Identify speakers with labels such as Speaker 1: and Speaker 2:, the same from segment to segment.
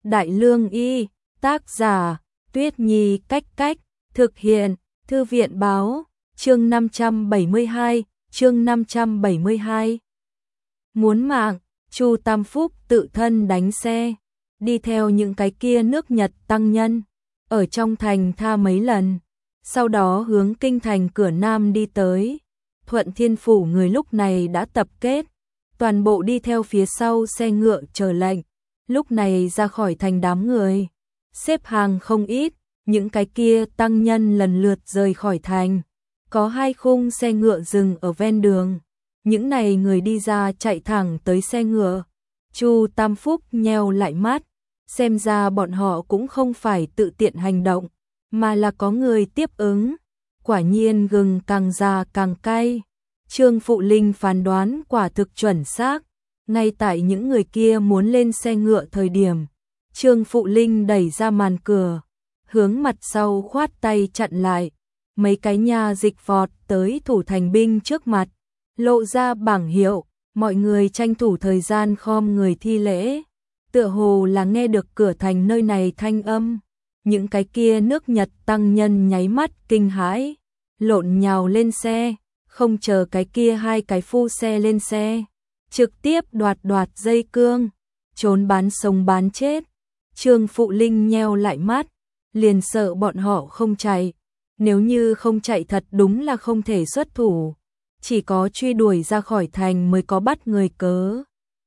Speaker 1: Đại Lương Y, tác giả, Tuyết Nhi Cách Cách, thực hiện, Thư viện Báo, chương 572. Muốn mạng, Chu Tam Phúc tự thân đánh xe, đi theo những cái kia nước Nhật tăng nhân, ở trong thành tha mấy lần, sau đó hướng kinh thành cửa Nam đi tới. Thuận Thiên Phủ người lúc này đã tập kết, toàn bộ đi theo phía sau xe ngựa chờ lệnh. Lúc này ra khỏi thành đám người, xếp hàng không ít, những cái kia tăng nhân lần lượt rời khỏi thành. Có 2 khung xe ngựa dừng ở ven đường, những này người đi ra chạy thẳng tới xe ngựa. Chu Tam Phúc nheo lại mắt, xem ra bọn họ cũng không phải tự tiện hành động, mà là có người tiếp ứng. Quả nhiên gừng càng già càng cay. Trương Phụ Linh phán đoán quả thực chuẩn xác. Ngay tại những người kia muốn lên xe ngựa thời điểm, Trương Phụ Linh đẩy ra màn cửa, hướng mặt sau khoát tay chặn lại. Mấy cái nha dịch vọt tới thủ thành binh trước mặt, lộ ra bảng hiệu, mọi người tranh thủ thời gian khom người thi lễ. Tựa hồ là nghe được cửa thành nơi này thanh âm, những cái kia nước Nhật tăng nhân nháy mắt kinh hãi, lộn nhào lên xe, không chờ cái kia 2 cái phu xe lên xe, trực tiếp đoạt dây cương, trốn bán sống bán chết. Trương Phụ Linh nheo lại mắt, liền sợ bọn họ không chạy, nếu như không chạy thật đúng là không thể xuất thủ, chỉ có truy đuổi ra khỏi thành mới có bắt người cớ.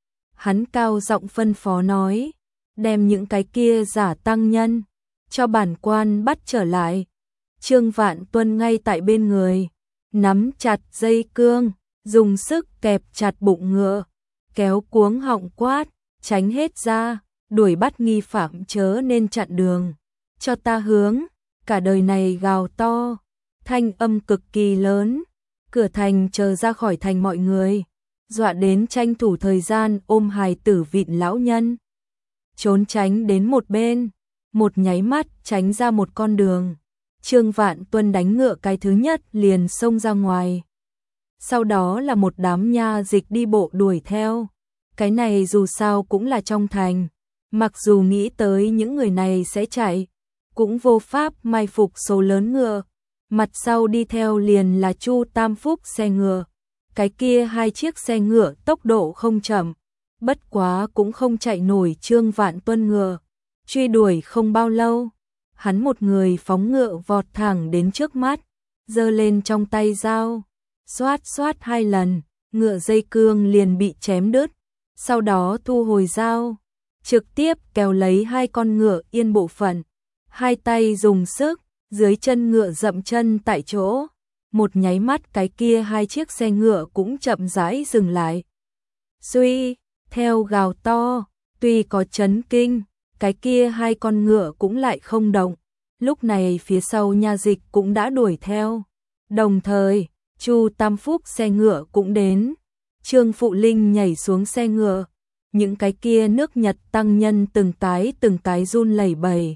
Speaker 1: Hắn cao giọng phân phó nói, đem những cái kia giả tăng nhân, cho bản quan bắt trở lại. Trương Vạn Tuân ngay tại bên người, nắm chặt dây cương, dùng sức kẹp chặt bụng ngựa, kéo cuống họng quát, tránh hết ra, đuổi bắt nghi phạm chớ nên chặn đường, cho ta hướng. Cả đời này gào to, thanh âm cực kỳ lớn, cửa thành chờ ra khỏi thành mọi người, dọa đến tranh thủ thời gian ôm hài tử vịn lão nhân, trốn tránh đến một bên, một nháy mắt tránh ra một con đường. Trương Vạn Tuân đánh ngựa cái thứ nhất liền xông ra ngoài, sau đó là một đám nha dịch đi bộ đuổi theo. Cái này dù sao cũng là trong thành, mặc dù nghĩ tới những người này sẽ chạy, cũng vô pháp mai phục số lớn ngựa. Mặt sau đi theo liền là Chu Tam Phúc xe ngựa. Cái kia 2 chiếc xe ngựa tốc độ không chậm, bất quá cũng không chạy nổi Trương Vạn Tuân ngựa. Truy đuổi không bao lâu, hắn một người phóng ngựa vọt thẳng đến trước mắt, giơ lên trong tay dao, xoát xoát 2 lần, ngựa dây cương liền bị chém đứt, sau đó thu hồi dao, trực tiếp kéo lấy 2 con ngựa yên bộ phận, 2 tay dùng sức, dưới chân ngựa dậm chân tại chỗ. Một nháy mắt cái kia 2 chiếc xe ngựa cũng chậm rãi dừng lại. Suy, theo gào to, tuy có chấn kinh, cái kia 2 con ngựa cũng lại không động. Lúc này phía sau nha dịch cũng đã đuổi theo. Đồng thời, Chu Tam Phúc xe ngựa cũng đến. Trương Phụ Linh nhảy xuống xe ngựa. Những cái kia nước Nhật tăng nhân từng cái run lẩy bẩy.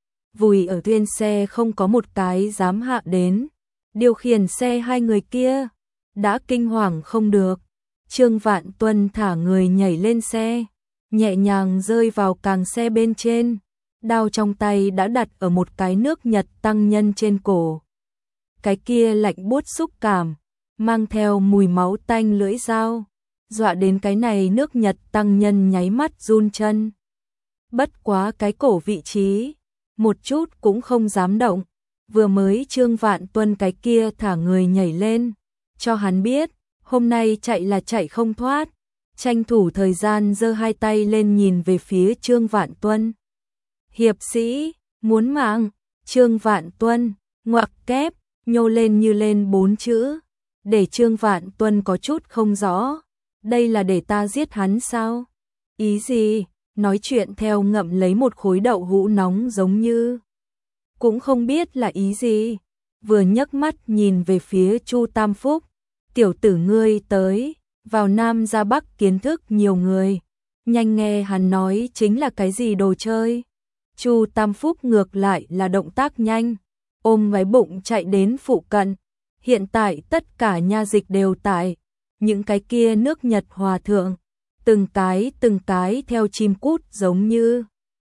Speaker 1: Vùi ở trên xe không có một cái dám hạ đến. Điều khiển xe 2 người kia đã kinh hoàng không được. Trương Vạn Tuân thả người nhảy lên xe, nhẹ nhàng rơi vào càng xe bên trên, đao trong tay đã đặt ở một cái nước Nhật tăng nhân trên cổ. Cái kia lạnh buốt xúc cảm, mang theo mùi máu tanh lưỡi dao, dọa đến cái này nước Nhật tăng nhân nháy mắt run chân. Bất quá cái cổ vị trí, một chút cũng không dám động. Vừa mới Trương Vạn Tuân cái kia thả người nhảy lên, cho hắn biết, hôm nay chạy là chạy không thoát. Tranh thủ thời gian giơ 2 tay lên nhìn về phía Trương Vạn Tuân. Hiệp sĩ, muốn mạng. Trương Vạn Tuân, ngoặc kép, nhô lên như lên 4 chữ, để Trương Vạn Tuân có chút không rõ. Đây là để ta giết hắn sao? Ý gì? Nói chuyện theo ngậm lấy một khối đậu hũ nóng giống như. Cũng không biết là ý gì. Vừa nhấc mắt nhìn về phía Chu Tam Phúc. Tiểu tử ngươi tới, vào Nam ra Bắc kiến thức nhiều người. Nhanh nghe hắn nói chính là cái gì đồ chơi. Chu Tam Phúc ngược lại là động tác nhanh, ôm váy bụng chạy đến phụ cận. Hiện tại tất cả nha dịch đều tại, những cái kia nước Nhật hòa thượng, từng cái theo chim cút giống như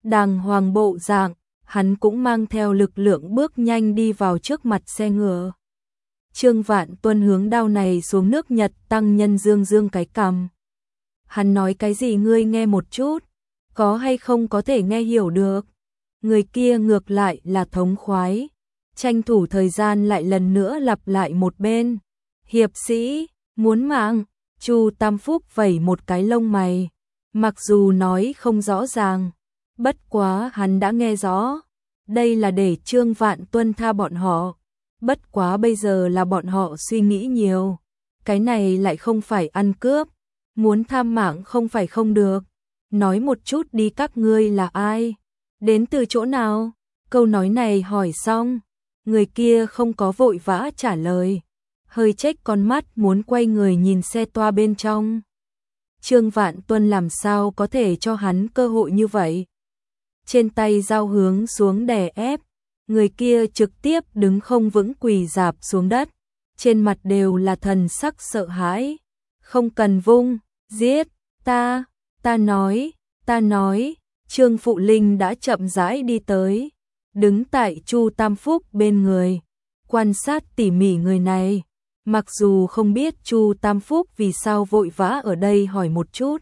Speaker 1: đàng hoàng bộ dạng, hắn cũng mang theo lực lượng bước nhanh đi vào trước mặt xe ngựa. Trương Vạn Tuân hướng đao này xuống nước Nhật tăng nhân dương dương cái cằm. Hắn nói cái gì ngươi nghe một chút, có hay không có thể nghe hiểu được. Người kia ngược lại là thống khoái, tranh thủ thời gian lại lần nữa lặp lại một bên. Hiệp sĩ, muốn mạng, Chu Tam Phúc vẩy một cái lông mày, mặc dù nói không rõ ràng, bất quá hắn đã nghe rõ. Đây là để Trương Vạn Tuân tha bọn họ, bất quá bây giờ là bọn họ suy nghĩ nhiều. Cái này lại không phải ăn cướp, muốn tham mạng không phải không được. Nói một chút đi các ngươi là ai? Đến từ chỗ nào? Câu nói này hỏi xong, người kia không có vội vã trả lời, hơi chếch con mắt muốn quay người nhìn xe toa bên trong. Trương Vạn Tuân làm sao có thể cho hắn cơ hội như vậy? Trên tay dao hướng xuống đè ép, người kia trực tiếp đứng không vững quỳ rạp xuống đất, trên mặt đều là thần sắc sợ hãi. Không cần vung, giết, ta nói, Trương Phụ Linh đã chậm rãi đi tới, đứng tại Chu Tam Phúc bên người, quan sát tỉ mỉ người này. Mặc dù không biết Chu Tam Phúc vì sao vội vã ở đây hỏi một chút,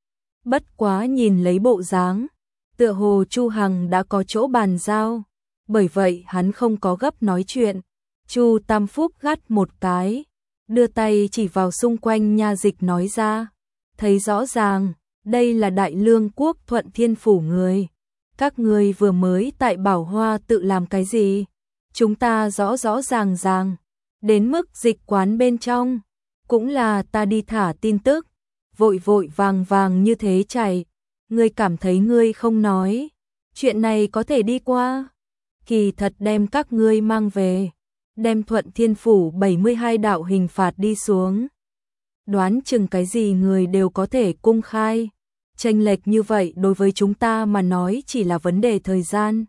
Speaker 1: bất quá nhìn lấy bộ dáng, tựa hồ Chu Hằng đã có chỗ bàn giao, bởi vậy hắn không có gấp nói chuyện. Chu Tam Phúc gắt một cái, đưa tay chỉ vào xung quanh nha dịch nói ra, thấy rõ ràng, đây là Đại Lương quốc Thuận Thiên phủ người. Các ngươi vừa mới tại Bảo Hoa tự làm cái gì? Chúng ta rõ rõ ràng, đến mức dịch quán bên trong, cũng là ta đi thả tin tức, vội vàng như thế chạy. Ngươi cảm thấy ngươi không nói, chuyện này có thể đi qua. Kỳ thật đem các ngươi mang về, đem Thuận Thiên phủ 72 đạo hình phạt đi xuống. Đoán chừng cái gì người đều có thể cung khai. Chênh lệch như vậy đối với chúng ta mà nói chỉ là vấn đề thời gian.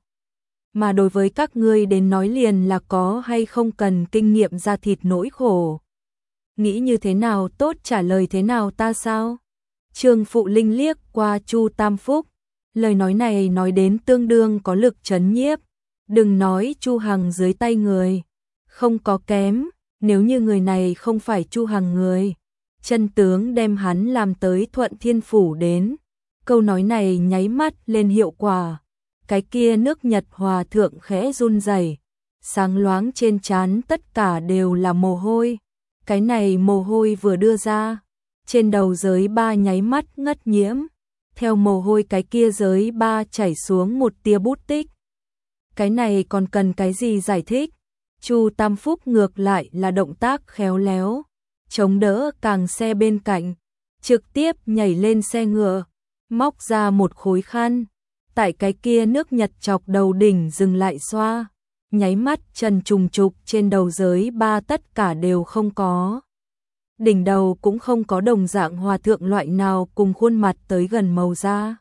Speaker 1: Mà đối với các ngươi đến nói liền là có hay không cần kinh nghiệm ra thịt nỗi khổ. Nghĩ như thế nào tốt trả lời thế nào ta sao? Trương Phụ Linh liếc qua Chu Tam Phúc, lời nói này nói đến tương đương có lực trấn nhiếp. Đừng nói Chu Hằng dưới tay người, không có kém, nếu như người này không phải Chu Hằng người, chân tướng đem hắn làm tới Thuận Thiên phủ đến. Câu nói này nháy mắt lên hiệu quả. Cái kia nước Nhật hòa thượng khẽ run rẩy, sáng loáng trên trán tất cả đều là mồ hôi. Cái này mồ hôi vừa đưa ra, trên đầu giới ba nháy mắt ngất nhiễm, theo mồ hôi cái kia giới ba chảy xuống một tia bút tích. Cái này còn cần cái gì giải thích? Chu Tam Phúc ngược lại là động tác khéo léo, chống đỡ càng xe bên cạnh, trực tiếp nhảy lên xe ngựa, móc ra một khối khăn, tại cái kia nước Nhật chọc đầu đỉnh dừng lại xoa, nháy mắt trần trùng trục trên đầu giới ba tất cả đều không có. Đỉnh đầu cũng không có đồng dạng hòa thượng loại nào cùng khuôn mặt tới gần màu da.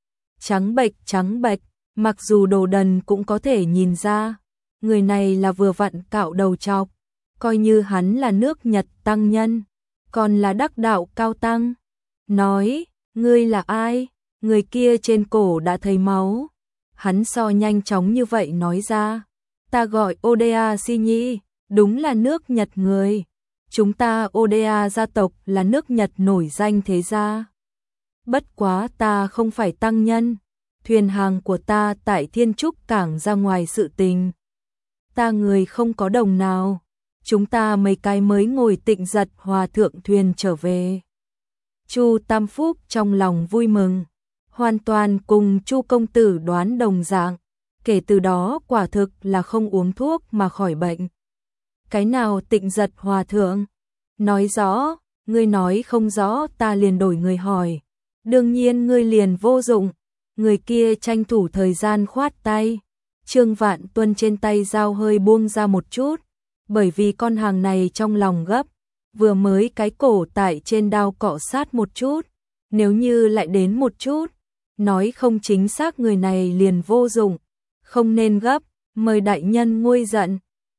Speaker 1: Trắng bệch, mặc dù đồ đần cũng có thể nhìn ra, người này là vừa vặn cạo đầu trọc, coi như hắn là nước Nhật tăng nhân, còn là đắc đạo cao tăng. Nói, ngươi là ai? Người kia trên cổ đã thấy máu. Hắn so nhanh chóng như vậy nói ra, ta gọi Oda Shinyi, đúng là nước Nhật người. Chúng ta Oda gia tộc là nước Nhật nổi danh thế gia. Bất quá ta không phải tăng nhân, thuyền hàng của ta tại Thiên Trúc cảng ra ngoài sự tình. Ta người không có đồng nào, chúng ta mấy cái mới ngồi Tịnh Giật hòa thượng thuyền trở về. Chu Tam Phúc trong lòng vui mừng, hoàn toàn cùng Chu công tử đoán đồng dạng, kể từ đó quả thực là không uống thuốc mà khỏi bệnh. Cái nào Tịnh Giật hòa thượng? Nói rõ, ngươi nói không rõ ta liền đổi người hỏi. Đương nhiên ngươi liền vô dụng. Người kia tranh thủ thời gian khoát tay. Trương Vạn Tuân trên tay dao hơi buông ra một chút, bởi vì con hàng này trong lòng gấp, vừa mới cái cổ tại trên đao cọ sát một chút, nếu như lại đến một chút, nói không chính xác người này liền vô dụng, không nên gấp, mời đại nhân nguôi giận.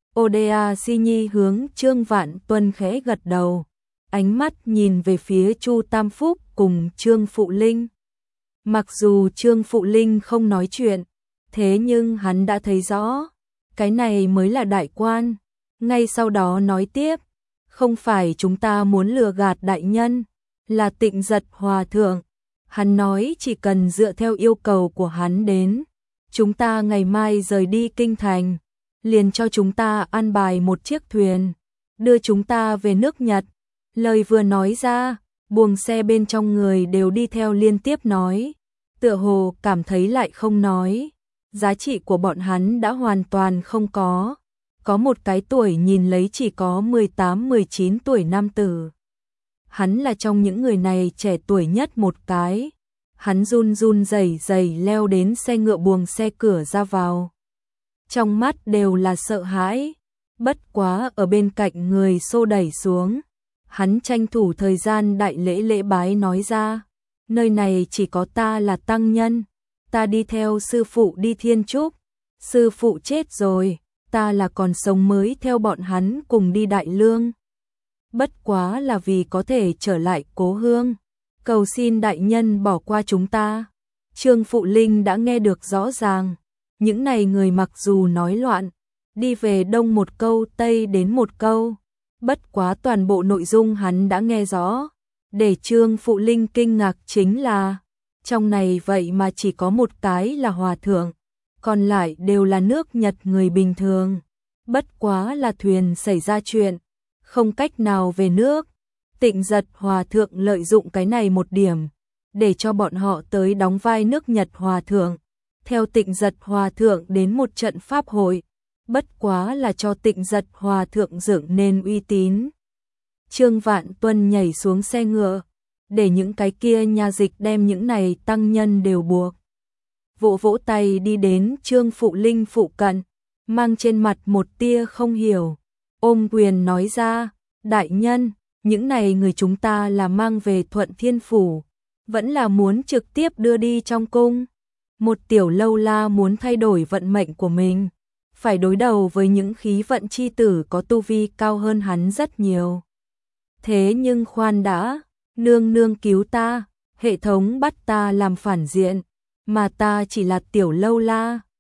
Speaker 1: Oda Shinyi hướng Trương Vạn Tuân khẽ gật đầu, ánh mắt nhìn về phía Chu Tam Phúc cùng Trương Phụ Linh. Mặc dù Trương Phụ Linh không nói chuyện, thế nhưng hắn đã thấy rõ, cái này mới là đại quan. Ngay sau đó nói tiếp, không phải chúng ta muốn lừa gạt đại nhân, là Tịnh Giật Hòa Thượng. Hắn nói chỉ cần dựa theo yêu cầu của hắn đến, chúng ta ngày mai rời đi kinh thành, liền cho chúng ta an bài một chiếc thuyền, đưa chúng ta về nước Nhật. Lời vừa nói ra, buồng xe bên trong người đều đi theo liên tiếp nói, tựa hồ cảm thấy lại không nói. Giá trị của bọn hắn đã hoàn toàn không có. Có một cái tuổi nhìn lấy chỉ có 18-19 tuổi nam tử. Hắn là trong những người này trẻ tuổi nhất một cái. Hắn run run rẩy rẩy leo đến xe ngựa buồng xe cửa ra vào. Trong mắt đều là sợ hãi. Bất quá ở bên cạnh người xô đẩy xuống. Hắn tranh thủ thời gian đại lễ lễ bái nói ra. Nơi này chỉ có ta là tăng nhân. Ta đi theo sư phụ đi Thiên Trúc. Sư phụ chết rồi. Ta là còn sống mới theo bọn hắn cùng đi Đại Lương. Bất quá là vì có thể trở lại cố hương. Cầu xin đại nhân bỏ qua chúng ta. Trương Phụ Linh đã nghe được rõ ràng. Những này người mặc dù nói loạn, đi về đông một câu tây đến một câu. Bất quá toàn bộ nội dung hắn đã nghe rõ. Để Trương Phụ Linh kinh ngạc chính là, trong này vậy mà chỉ có một cái là hòa thượng, còn lại đều là nước Nhật người bình thường. Bất quá là thuyền xảy ra chuyện, không cách nào về nước. Tịnh Giật Hòa Thượng lợi dụng cái này một điểm, để cho bọn họ tới đóng vai nước Nhật Hòa Thượng. Theo Tịnh Giật Hòa Thượng đến một trận pháp hội, bất quá là cho Tịnh Giật Hòa Thượng dựng nên uy tín. Trương Vạn Tuân nhảy xuống xe ngựa, để những cái kia nha dịch đem những này tăng nhân đều buộc. Vỗ vỗ tay đi đến Trương Phụ Linh phụ cận, mang trên mặt một tia không hiểu. Ôm quyền nói ra, đại nhân, những này người chúng ta là mang về Thuận Thiên Phủ, vẫn là muốn trực tiếp đưa đi trong cung. Một tiểu lâu la muốn thay đổi vận mệnh của mình, phải đối đầu với những khí vận chi tử có tu vi cao hơn hắn rất nhiều. Thế nhưng khoan đã, nương nương cứu ta, hệ thống bắt ta làm phản diện, mà ta chỉ là tiểu lâu la,